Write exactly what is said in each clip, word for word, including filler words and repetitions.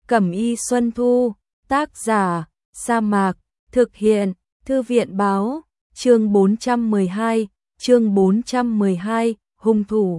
Cẩm y Xuân Thu, tác giả, Sa Mạc, thực hiện, Thư viện báo, chương bốn trăm mười hai, chương bốn trăm mười hai, hung thủ.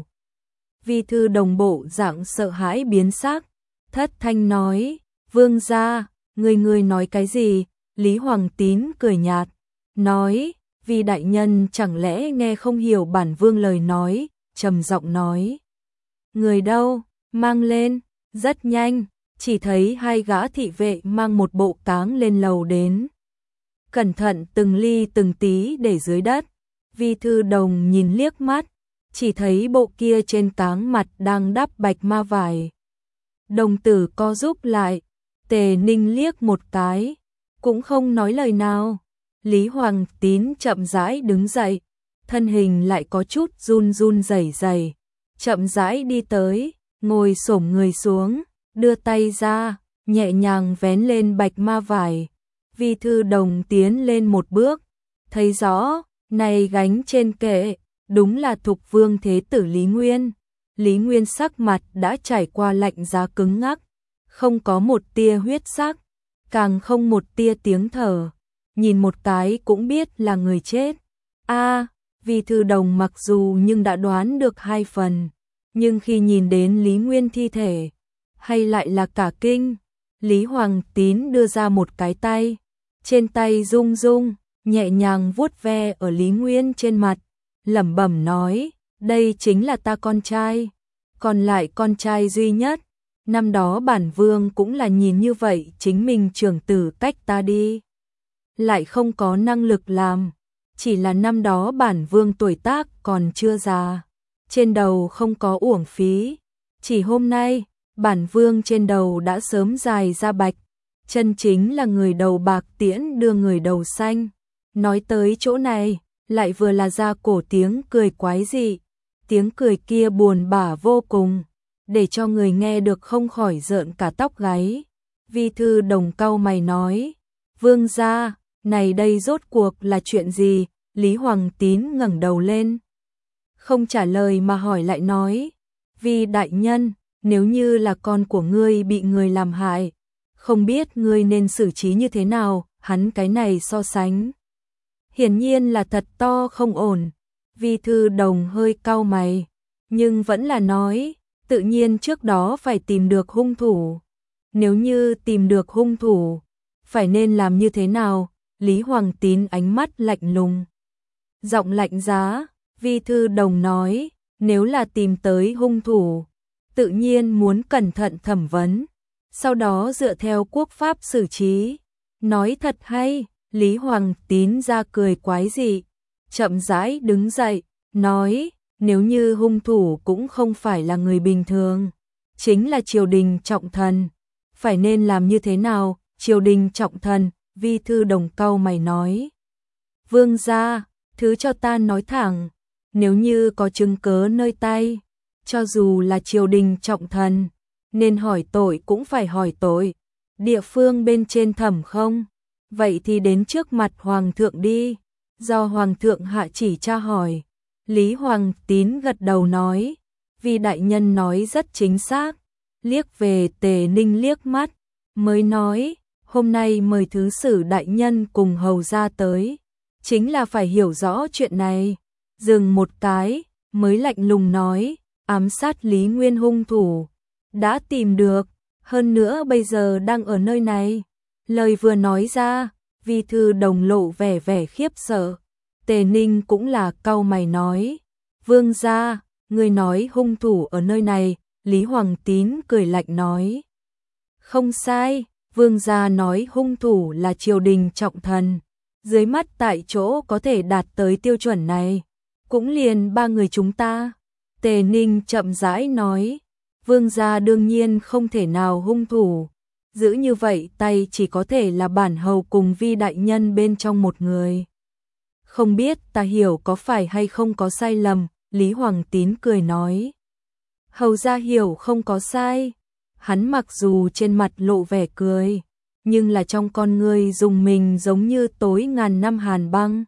Vi Thư Đồng bộ dạng sợ hãi biến sắc, thất thanh nói, vương gia, người người nói cái gì? Lý Hoàng Tín cười nhạt, nói, vì đại nhân chẳng lẽ nghe không hiểu bản vương lời nói, trầm giọng nói. Người đâu, mang lên, rất nhanh, chỉ thấy hai gã thị vệ mang một bộ cáng lên lầu đến. Cẩn thận từng ly từng tí để dưới đất, Vi Thư Đồng nhìn liếc mắt, chỉ thấy bộ kia trên cáng mặt đang đắp bạch ma vải. Đồng tử co rúm lại, Tề Ninh liếc một cái, cũng không nói lời nào. Lý Hoàng Tín chậm rãi đứng dậy, thân hình lại có chút run run rẩy rẩy, chậm rãi đi tới, ngồi xổm người xuống, đưa tay ra, nhẹ nhàng vén lên bạch ma vải. Vi Thư Đồng tiến lên một bước, thấy rõ, này gánh trên kệ, đúng là Thục Vương Thế Tử Lý Nguyên. Lý Nguyên sắc mặt đã trải qua lạnh giá cứng ngắc, không có một tia huyết sắc, càng không một tia tiếng thở, nhìn một cái cũng biết là người chết. A, à, Vi Thư Đồng mặc dù nhưng đã đoán được hai phần, nhưng khi nhìn đến Lý Nguyên thi thể, hay lại là cả kinh. Lý Hoàng Tín đưa ra một cái tay, trên tay rung rung, nhẹ nhàng vuốt ve ở Lý Nguyên trên mặt, lẩm bẩm nói, đây chính là ta con trai, còn lại con trai duy nhất. Năm đó bản vương cũng là nhìn như vậy, chính mình trưởng tử cách ta đi, lại không có năng lực làm, chỉ là năm đó bản vương tuổi tác còn chưa già, trên đầu không có uổng phí, chỉ hôm nay, bản vương trên đầu đã sớm dài ra bạch, chân chính là người đầu bạc tiễn đưa người đầu xanh. Nói tới chỗ này, lại vừa là ra cổ tiếng cười quái dị, tiếng cười kia buồn bã vô cùng, để cho người nghe được không khỏi rợn cả tóc gáy. Vi Thư Đồng cau mày nói, vương gia, này đây rốt cuộc là chuyện gì? Lý Hoàng Tín ngẩng đầu lên, không trả lời mà hỏi lại nói, Vi đại nhân, nếu như là con của ngươi bị người làm hại, không biết ngươi nên xử trí như thế nào? Hắn cái này so sánh, hiển nhiên là thật to không ổn. Vi Thư Đồng hơi cau mày, nhưng vẫn là nói, tự nhiên trước đó phải tìm được hung thủ. Nếu như tìm được hung thủ, phải nên làm như thế nào? Lý Hoàng Tín ánh mắt lạnh lùng, giọng lạnh giá. Vi Thư Đồng nói, nếu là tìm tới hung thủ, tự nhiên muốn cẩn thận thẩm vấn, sau đó dựa theo quốc pháp xử trí. Nói thật hay. Lý Hoàng Tín ra cười quái dị, chậm rãi đứng dậy, nói, nếu như hung thủ cũng không phải là người bình thường, chính là triều đình trọng thần, phải nên làm như thế nào? Triều đình trọng thần, Vi Thư Đồng cau mày nói, vương gia, thứ cho ta nói thẳng, nếu như có chứng cớ nơi tay, cho dù là triều đình trọng thần, nên hỏi tội cũng phải hỏi tội, địa phương bên trên thẩm không? Vậy thì đến trước mặt Hoàng thượng đi, do Hoàng thượng hạ chỉ tra hỏi. Lý Hoàng Tín gật đầu nói, vì đại nhân nói rất chính xác, liếc về Tề Ninh liếc mắt, mới nói, hôm nay mời thứ sử đại nhân cùng hầu ra tới, chính là phải hiểu rõ chuyện này. Dừng một cái, mới lạnh lùng nói, ám sát Lý Nguyên hung thủ, đã tìm được, hơn nữa bây giờ đang ở nơi này. Lời vừa nói ra, Vi Thư Đồng lộ vẻ vẻ khiếp sợ. Tề Ninh cũng là cau mày nói, vương gia, người nói hung thủ ở nơi này. Lý Hoàng Tín cười lạnh nói, không sai, vương gia nói hung thủ là triều đình trọng thần, dưới mắt tại chỗ có thể đạt tới tiêu chuẩn này, cũng liền ba người chúng ta. Tề Ninh chậm rãi nói, vương gia đương nhiên không thể nào hung thủ, giữ như vậy tay chỉ có thể là bản hầu cùng Vi đại nhân bên trong một người. Không biết ta hiểu có phải hay không có sai lầm? Lý Hoàng Tín cười nói, hầu gia hiểu không có sai. Hắn mặc dù trên mặt lộ vẻ cười, nhưng là trong con ngươi dùng mình giống như tối ngàn năm hàn băng.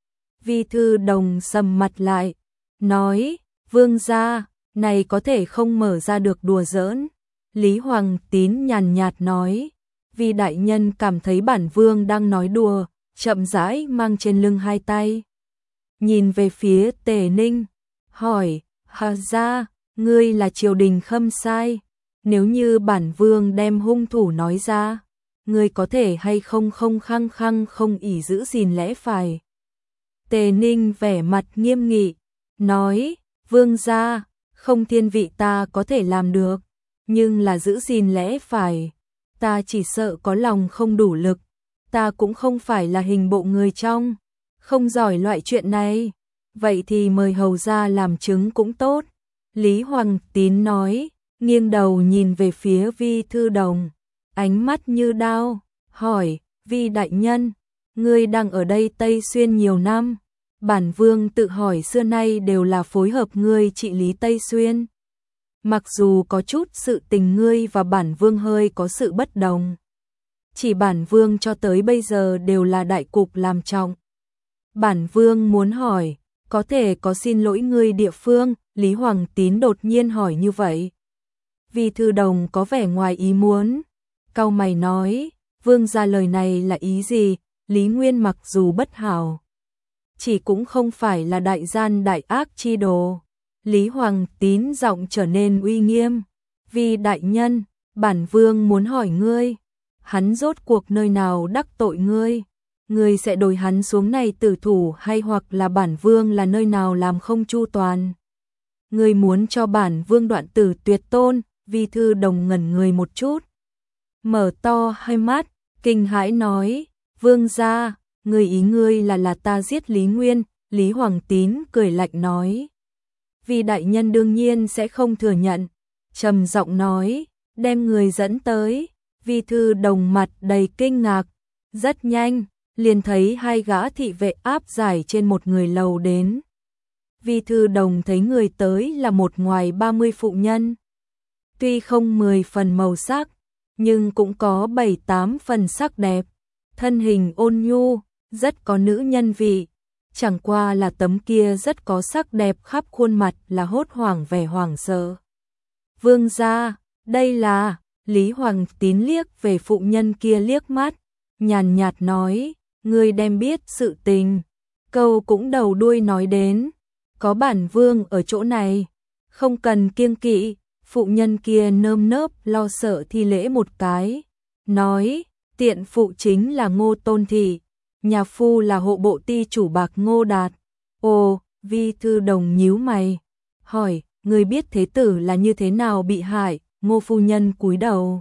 Vi Thư Đồng sầm mặt lại, nói, vương gia, này có thể không mở ra được đùa giỡn. Lý Hoàng Tín nhàn nhạt nói, vì đại nhân cảm thấy bản vương đang nói đùa, chậm rãi mang trên lưng hai tay. Nhìn về phía Tề Ninh, hỏi, hà ra, ngươi là triều đình khâm sai, nếu như bản vương đem hung thủ nói ra, ngươi có thể hay không không khăng khăng không ỷ giữ gìn lẽ phải. Tề Ninh vẻ mặt nghiêm nghị, nói, vương gia, không thiên vị ta có thể làm được, nhưng là giữ gìn lẽ phải, ta chỉ sợ có lòng không đủ lực, ta cũng không phải là hình bộ người trong, không giỏi loại chuyện này, vậy thì mời hầu gia làm chứng cũng tốt. Lý Hoàng Tín nói, nghiêng đầu nhìn về phía Vi Thư Đồng, ánh mắt như đao, hỏi, Vi đại nhân, ngươi đang ở đây Tây Xuyên nhiều năm, bản vương tự hỏi xưa nay đều là phối hợp ngươi trị lý Tây Xuyên. Mặc dù có chút sự tình ngươi và bản vương hơi có sự bất đồng, chỉ bản vương cho tới bây giờ đều là đại cục làm trọng. Bản vương muốn hỏi, có thể có xin lỗi ngươi địa phương? Lý Hoàng Tín đột nhiên hỏi như vậy. Vi Thư Đồng có vẻ ngoài ý muốn, cau mày nói, vương gia lời này là ý gì? Lý Nguyên mặc dù bất hảo, chỉ cũng không phải là đại gian đại ác chi đồ. Lý Hoàng Tín giọng trở nên uy nghiêm, Vi đại nhân, bản vương muốn hỏi ngươi, hắn rốt cuộc nơi nào đắc tội ngươi? Ngươi sẽ đổi hắn xuống này tử thủ hay hoặc là bản vương là nơi nào làm không chu toàn? Ngươi muốn cho bản vương đoạn tử tuyệt tôn? Vi Thư Đồng ngẩn người một chút, mở to hai mắt, kinh hãi nói, vương gia, ngươi ý ngươi là là ta giết Lý Nguyên? Lý Hoàng Tín cười lạnh nói, vì đại nhân đương nhiên sẽ không thừa nhận, trầm giọng nói, đem người dẫn tới. Vi Thư Đồng mặt đầy kinh ngạc, rất nhanh, liền thấy hai gã thị vệ áp giải trên một người lầu đến. Vi Thư Đồng thấy người tới là một ngoài ba mươi phụ nhân, tuy không mười phần màu sắc, nhưng cũng có bảy tám phần sắc đẹp, thân hình ôn nhu, rất có nữ nhân vị. Chẳng qua là tấm kia rất có sắc đẹp khắp khuôn mặt là hốt hoảng vẻ hoảng sợ. Vương gia, đây là, Lý Hoàng Tín liếc về phụ nhân kia liếc mắt, nhàn nhạt nói, ngươi đem biết sự tình, câu cũng đầu đuôi nói đến, có bản vương ở chỗ này, không cần kiêng kỵ. Phụ nhân kia nơm nớp lo sợ thi lễ một cái, nói, tiện phụ chính là Ngô Tôn Thị, nhà phu là hộ bộ ty chủ Bạc Ngô Đạt. Ồ, Vi Thư Đồng nhíu mày, hỏi, người biết thế tử là như thế nào bị hại? Ngô phu nhân cúi đầu,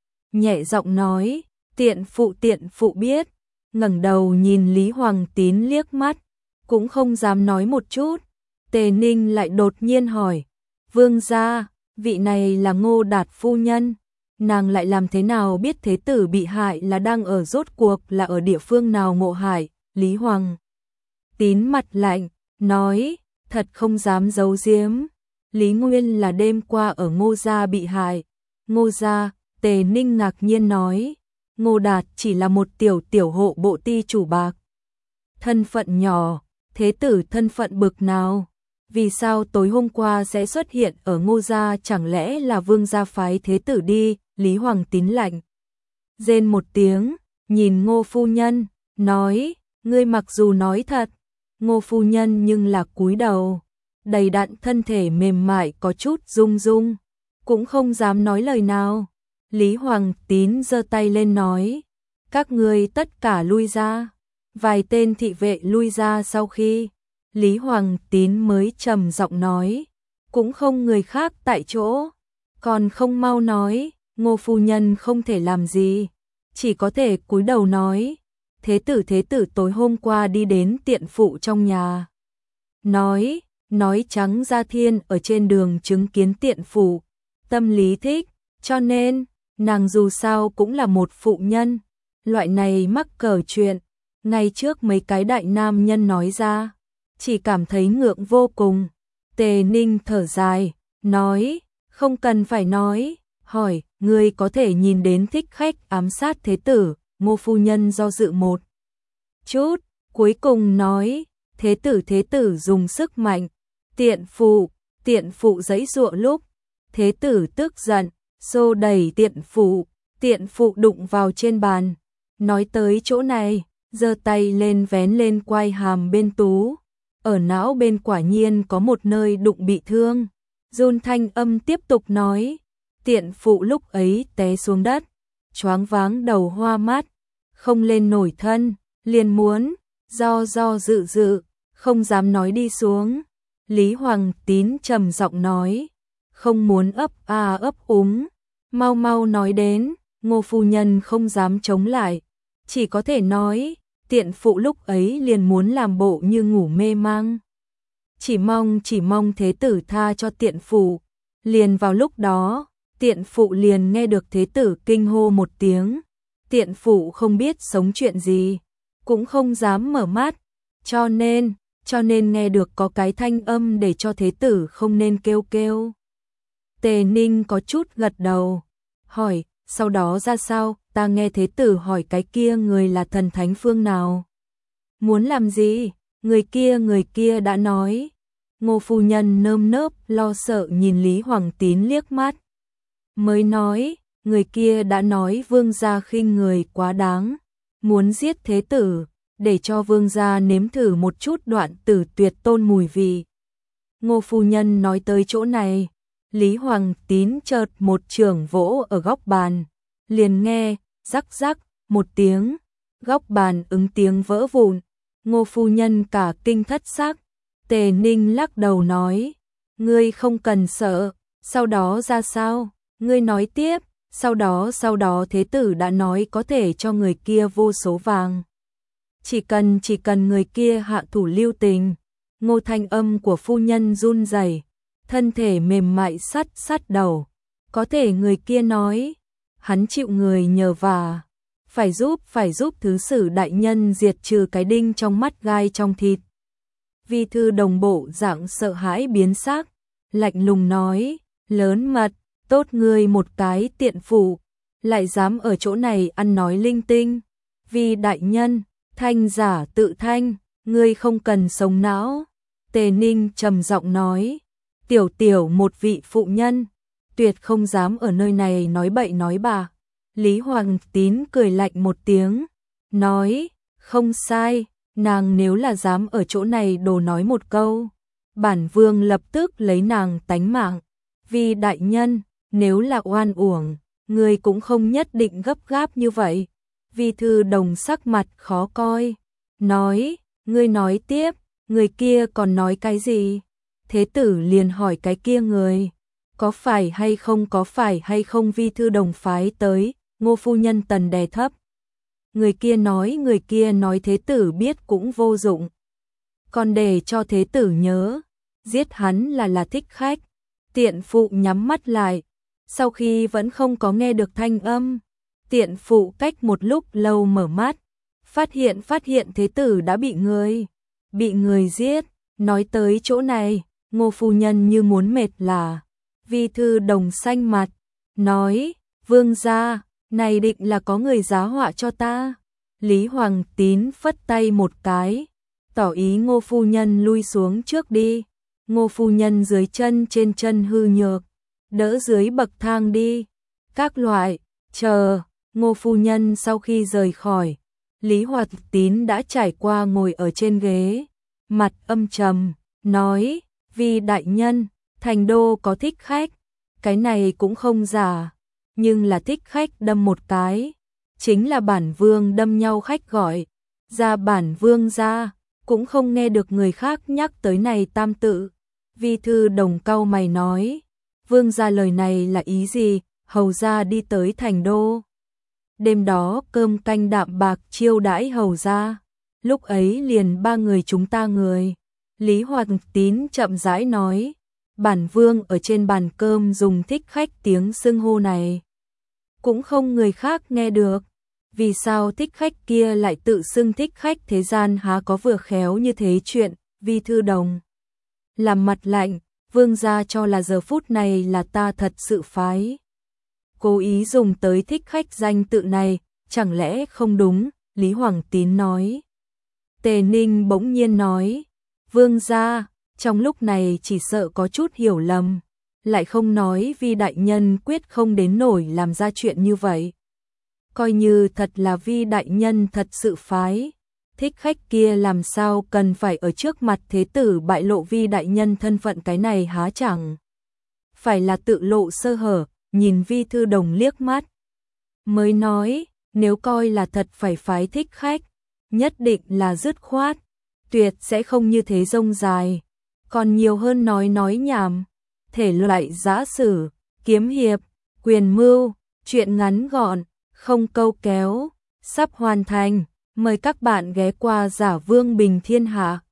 nhẹ giọng nói, tiện phụ tiện phụ biết, ngẩng đầu nhìn Lý Hoàng Tín liếc mắt, cũng không dám nói một chút. Tề Ninh lại đột nhiên hỏi, vương gia, vị này là Ngô Đạt phu nhân, nàng lại làm thế nào biết thế tử bị hại là đang ở rốt cuộc là ở địa phương nào ngộ hại? Lý Hoàng Tín mặt lạnh, nói, thật không dám giấu giếm, Lý Nguyên là đêm qua ở Ngô gia bị hại. Ngô gia? Tề Ninh ngạc nhiên nói, Ngô Đạt chỉ là một tiểu tiểu hộ bộ ty chủ Bạc, thân phận nhỏ, thế tử thân phận bực nào? Vì sao tối hôm qua sẽ xuất hiện ở Ngô gia? Chẳng lẽ là vương gia phái thế tử đi? Lý Hoàng Tín lạnh rên một tiếng, nhìn Ngô phu nhân, nói, ngươi mặc dù nói thật. Ngô phu nhân nhưng là cúi đầu, đầy đặn thân thể mềm mại có chút rung rung, cũng không dám nói lời nào. Lý Hoàng Tín giơ tay lên nói, các ngươi tất cả lui ra. Vài tên thị vệ lui ra sau khi Lý Hoàng Tín mới trầm giọng nói, cũng không người khác tại chỗ, còn không mau nói. Ngô phu nhân không thể làm gì, chỉ có thể cúi đầu nói, thế tử thế tử tối hôm qua đi đến tiện phụ trong nhà, nói, nói trắng ra thiên ở trên đường chứng kiến tiện phụ, tâm lý thích, cho nên, nàng dù sao cũng là một phụ nhân, loại này mắc cỡ chuyện, ngay trước mấy cái đại nam nhân nói ra, chỉ cảm thấy ngượng vô cùng. Tề Ninh thở dài, nói, không cần phải nói, hỏi, ngươi có thể nhìn đến thích khách ám sát thế tử? Ngô phu nhân do dự một chút, cuối cùng nói, thế tử thế tử dùng sức mạnh, tiện phụ, tiện phụ giãy giụa lúc, thế tử tức giận, xô đẩy tiện phụ, tiện phụ đụng vào trên bàn. Nói tới chỗ này, giơ tay lên vén lên quai hàm bên Tú. Ở não bên quả nhiên có một nơi đụng bị thương. Run thanh âm tiếp tục nói, tiện phụ lúc ấy té xuống đất, choáng váng đầu hoa mắt, không lên nổi thân, liền muốn, do do dự dự, không dám nói đi xuống. Lý Hoàng Tín trầm giọng nói, không muốn ấp a ấp úng, mau mau nói đến. Ngô phu nhân không dám chống lại, chỉ có thể nói, tiện phụ lúc ấy liền muốn làm bộ như ngủ mê mang. Chỉ mong chỉ mong thế tử tha cho tiện phụ. Liền vào lúc đó, tiện phụ liền nghe được thế tử kinh hô một tiếng. Tiện phụ không biết sống chuyện gì, cũng không dám mở mắt, cho nên, cho nên nghe được có cái thanh âm để cho thế tử không nên kêu kêu. Tề Ninh có chút gật đầu, hỏi, sau đó ra sao? Ta nghe thế tử hỏi cái kia người là thần thánh phương nào? Muốn làm gì? Người kia người kia đã nói. Ngô phu nhân nơm nớp lo sợ nhìn Lý Hoàng Tín liếc mắt. Mới nói, người kia đã nói vương gia khinh người quá đáng, muốn giết thế tử, để cho vương gia nếm thử một chút đoạn tử tuyệt tôn mùi vị. Ngô phu nhân nói tới chỗ này, Lý Hoàng Tín chợt một chưởng vỗ ở góc bàn, liền nghe, rắc rắc, một tiếng, góc bàn ứng tiếng vỡ vụn. Ngô phu nhân cả kinh thất sắc. Tề Ninh lắc đầu nói, ngươi không cần sợ, sau đó ra sao? Ngươi nói tiếp, sau đó sau đó thế tử đã nói có thể cho người kia vô số vàng. Chỉ cần chỉ cần người kia hạ thủ lưu tình. Ngô thanh âm của phu nhân run rẩy, thân thể mềm mại sắt sắt đầu. Có thể người kia nói, hắn chịu người nhờ vả, phải giúp phải giúp thứ sử đại nhân diệt trừ cái đinh trong mắt gai trong thịt. Vi thư đồng bộ dạng sợ hãi biến sắc, lạnh lùng nói, lớn mật, tốt ngươi một cái tiện phụ, lại dám ở chỗ này ăn nói linh tinh. Vi đại nhân, thanh giả tự thanh, ngươi không cần sống não. Tề Ninh trầm giọng nói, tiểu tiểu một vị phụ nhân, tuyệt không dám ở nơi này nói bậy nói bạ. Lý Hoàng Tín cười lạnh một tiếng, nói, không sai, nàng nếu là dám ở chỗ này đồ nói một câu, bản vương lập tức lấy nàng tánh mạng. Vì đại nhân, nếu là oan uổng, người cũng không nhất định gấp gáp như vậy. Vi thư đồng sắc mặt khó coi, nói, ngươi nói tiếp, người kia còn nói cái gì? Thế tử liền hỏi cái kia người, có phải hay không có phải hay không Vi thư đồng phái tới. Ngô phu nhân tần đè thấp. Người kia nói người kia nói thế tử biết cũng vô dụng. Còn để cho thế tử nhớ, giết hắn là là thích khách. Tiện phụ nhắm mắt lại, sau khi vẫn không có nghe được thanh âm, tiện phụ cách một lúc lâu mở mắt, phát hiện phát hiện thế tử đã bị người, bị người giết. Nói tới chỗ này, Ngô phu nhân như muốn mệt là. Vi thư đồng xanh mặt, nói, vương gia, này định là có người giá họa cho ta. Lý Hoàng Tín phất tay một cái, tỏ ý Ngô phu nhân lui xuống trước đi. Ngô phu nhân dưới chân trên chân hư nhược, đỡ dưới bậc thang đi. Các loại, chờ, Ngô phu nhân sau khi rời khỏi, Lý Hoàng Tín đã trải qua ngồi ở trên ghế, mặt âm trầm, nói, vì đại nhân, thành đô có thích khách, cái này cũng không giả. Nhưng là thích khách đâm một cái, chính là bản vương đâm nhau khách gọi, ra bản vương ra, cũng không nghe được người khác nhắc tới này tam tự. Vi thư đồng cau mày nói, vương gia lời này là ý gì? Hầu gia đi tới thành đô, đêm đó cơm canh đạm bạc chiêu đãi hầu gia, lúc ấy liền ba người chúng ta người. Lý Hoàng Tín chậm rãi nói, bản vương ở trên bàn cơm dùng thích khách tiếng xưng hô này, cũng không người khác nghe được. Vì sao thích khách kia lại tự xưng thích khách? Thế gian há có vừa khéo như thế chuyện. Vi thư đồng làm mặt lạnh, vương gia cho là giờ phút này là ta thật sự phái cố ý dùng tới thích khách danh tự này, chẳng lẽ không đúng? Lý Hoàng Tín nói. Tề Ninh bỗng nhiên nói, vương gia, trong lúc này chỉ sợ có chút hiểu lầm. lại không nói Vi đại nhân quyết không đến nổi làm ra chuyện như vậy. Coi như thật là Vi đại nhân thật sự phái, thích khách kia làm sao cần phải ở trước mặt thế tử bại lộ Vi đại nhân thân phận, cái này há chẳng phải là tự lộ sơ hở. Nhìn Vi Thư Đồng liếc mắt, mới nói, nếu coi là thật phải phái thích khách, nhất định là dứt khoát, tuyệt sẽ không như thế rông dài, còn nhiều hơn nói nói nhảm, thể loại giã sử, kiếm hiệp, quyền mưu, chuyện ngắn gọn, không câu kéo, sắp hoàn thành, mời các bạn ghé qua Giả Vương Bình Thiên Hạ.